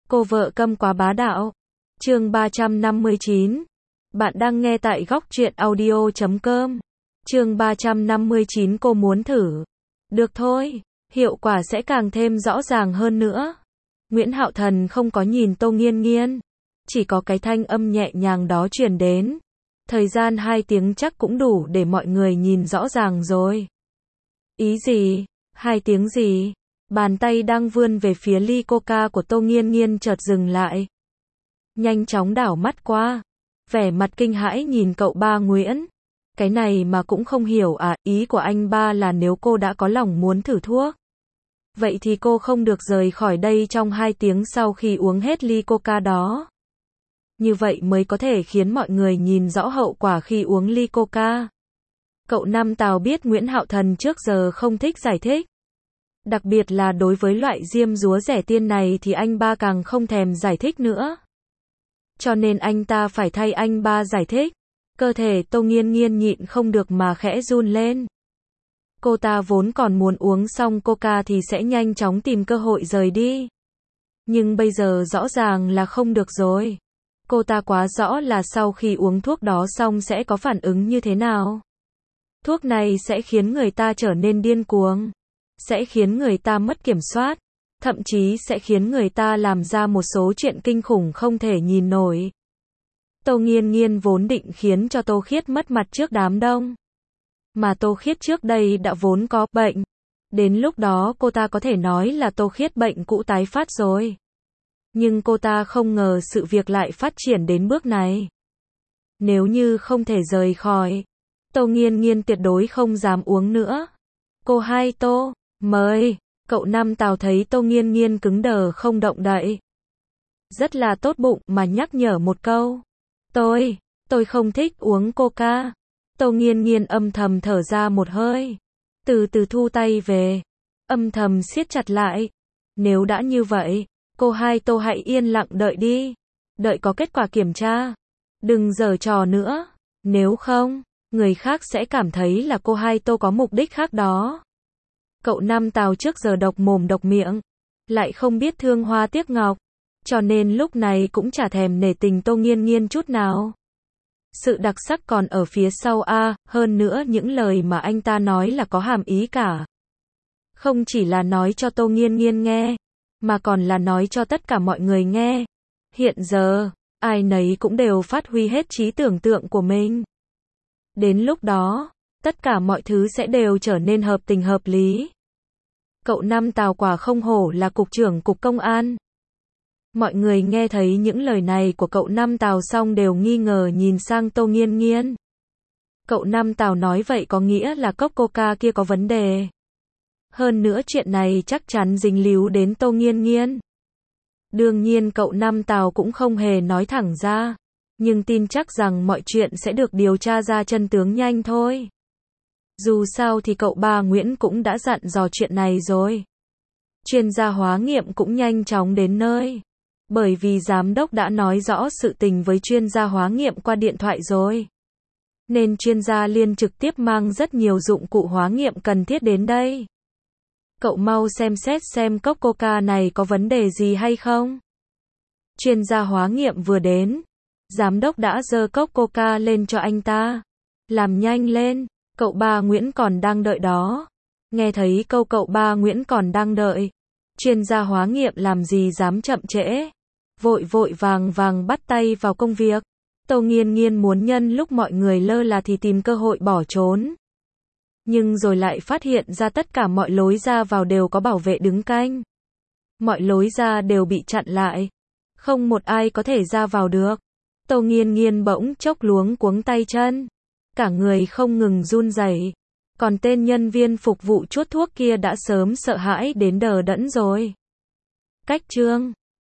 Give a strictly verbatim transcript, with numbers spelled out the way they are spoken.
Cô vợ câm quá bá đạo. Chương ba trăm năm mươi chín. Bạn đang nghe tại góc truyện audio chấm com. Chương ba trăm năm mươi chín. Cô muốn thử. Được thôi, hiệu quả sẽ càng thêm rõ ràng hơn nữa. Nguyễn Hạo Thần không có nhìn Tô Nghiên Nghiên, chỉ có cái thanh âm nhẹ nhàng đó truyền đến. Thời gian hai tiếng chắc cũng đủ để mọi người nhìn rõ ràng rồi. Ý gì? Hai tiếng gì? Bàn tay đang vươn về phía ly coca của Tô Nghiên Nghiên chợt dừng lại. Nhanh chóng đảo mắt qua, vẻ mặt kinh hãi nhìn cậu ba Nguyễn. Cái này mà cũng không hiểu à? Ý của anh ba là nếu cô đã có lòng muốn thử thuốc, vậy thì cô không được rời khỏi đây trong hai tiếng sau khi uống hết ly coca đó. Như vậy mới có thể khiến mọi người nhìn rõ hậu quả khi uống ly coca. Cậu Năm Tào biết Nguyễn Hạo Thần trước giờ không thích giải thích. Đặc biệt là đối với loại diêm dúa rẻ tiên này thì anh ba càng không thèm giải thích nữa. Cho nên anh ta phải thay anh ba giải thích. Cơ thể Tô Nghiên Nghiên nhịn không được mà khẽ run lên. Cô ta vốn còn muốn uống xong coca thì sẽ nhanh chóng tìm cơ hội rời đi. Nhưng bây giờ rõ ràng là không được rồi. Cô ta quá rõ là sau khi uống thuốc đó xong sẽ có phản ứng như thế nào. Thuốc này sẽ khiến người ta trở nên điên cuồng, sẽ khiến người ta mất kiểm soát, thậm chí sẽ khiến người ta làm ra một số chuyện kinh khủng không thể nhìn nổi. Tô Nghiên Nghiên vốn định khiến cho Tô Khiết mất mặt trước đám đông. Mà Tô Khiết trước đây đã vốn có bệnh. Đến lúc đó cô ta có thể nói là Tô Khiết bệnh cũ tái phát rồi. Nhưng cô ta không ngờ sự việc lại phát triển đến bước này. Nếu như không thể rời khỏi, Tô Nghiên Nghiên tuyệt đối không dám uống nữa. Cô hai Tô, mời. Cậu Năm Tào thấy Tô Nghiên Nghiên cứng đờ không động đậy, rất là tốt bụng mà nhắc nhở một câu. Tôi, tôi không thích uống coca. Tô Nghiên Nghiên âm thầm thở ra một hơi, từ từ thu tay về, âm thầm siết chặt lại. Nếu đã như vậy, cô hai Tô hãy yên lặng đợi đi, đợi có kết quả kiểm tra. Đừng giở trò nữa, nếu không, người khác sẽ cảm thấy là cô hai Tô có mục đích khác đó. Cậu Năm Tào trước giờ độc mồm độc miệng, lại không biết thương hoa tiếc ngọc, cho nên lúc này cũng chả thèm nể tình Tô Nghiên Nghiên chút nào. Sự đặc sắc còn ở phía sau a, à, hơn nữa những lời mà anh ta nói là có hàm ý cả. Không chỉ là nói cho Tô Nghiên Nghiên nghe, mà còn là nói cho tất cả mọi người nghe. Hiện giờ, ai nấy cũng đều phát huy hết trí tưởng tượng của mình. Đến lúc đó, tất cả mọi thứ sẽ đều trở nên hợp tình hợp lý. Cậu Năm Tào quả không hổ là cục trưởng cục công an. Mọi người nghe thấy những lời này của cậu Năm Tào xong đều nghi ngờ nhìn sang Tô Nghiên Nghiên. Cậu Năm Tào nói vậy có nghĩa là cốc coca kia có vấn đề. Hơn nữa chuyện này chắc chắn dính líu đến Tô Nghiên Nghiên. Đương nhiên cậu Năm Tào cũng không hề nói thẳng ra, nhưng tin chắc rằng mọi chuyện sẽ được điều tra ra chân tướng nhanh thôi. Dù sao thì cậu ba Nguyễn cũng đã dặn dò chuyện này rồi. Chuyên gia hóa nghiệm cũng nhanh chóng đến nơi. Bởi vì giám đốc đã nói rõ sự tình với chuyên gia hóa nghiệm qua điện thoại rồi. Nên chuyên gia liên trực tiếp mang rất nhiều dụng cụ hóa nghiệm cần thiết đến đây. Cậu mau xem xét xem cốc coca này có vấn đề gì hay không. Chuyên gia hóa nghiệm vừa đến, giám đốc đã giơ cốc coca lên cho anh ta. Làm nhanh lên, cậu ba Nguyễn còn đang đợi đó. Nghe thấy câu cậu ba Nguyễn còn đang đợi, chuyên gia hóa nghiệm làm gì dám chậm trễ. Vội vội vàng vàng bắt tay vào công việc. Tô Nghiên Nghiên muốn nhân lúc mọi người lơ là thì tìm cơ hội bỏ trốn. Nhưng rồi lại phát hiện ra tất cả mọi lối ra vào đều có bảo vệ đứng canh. Mọi lối ra đều bị chặn lại. Không một ai có thể ra vào được. Tô Nghiên Nghiên bỗng chốc luống cuống tay chân. Cả người không ngừng run rẩy. Còn tên nhân viên phục vụ chuốt thuốc kia đã sớm sợ hãi đến đờ đẫn rồi. Cách chương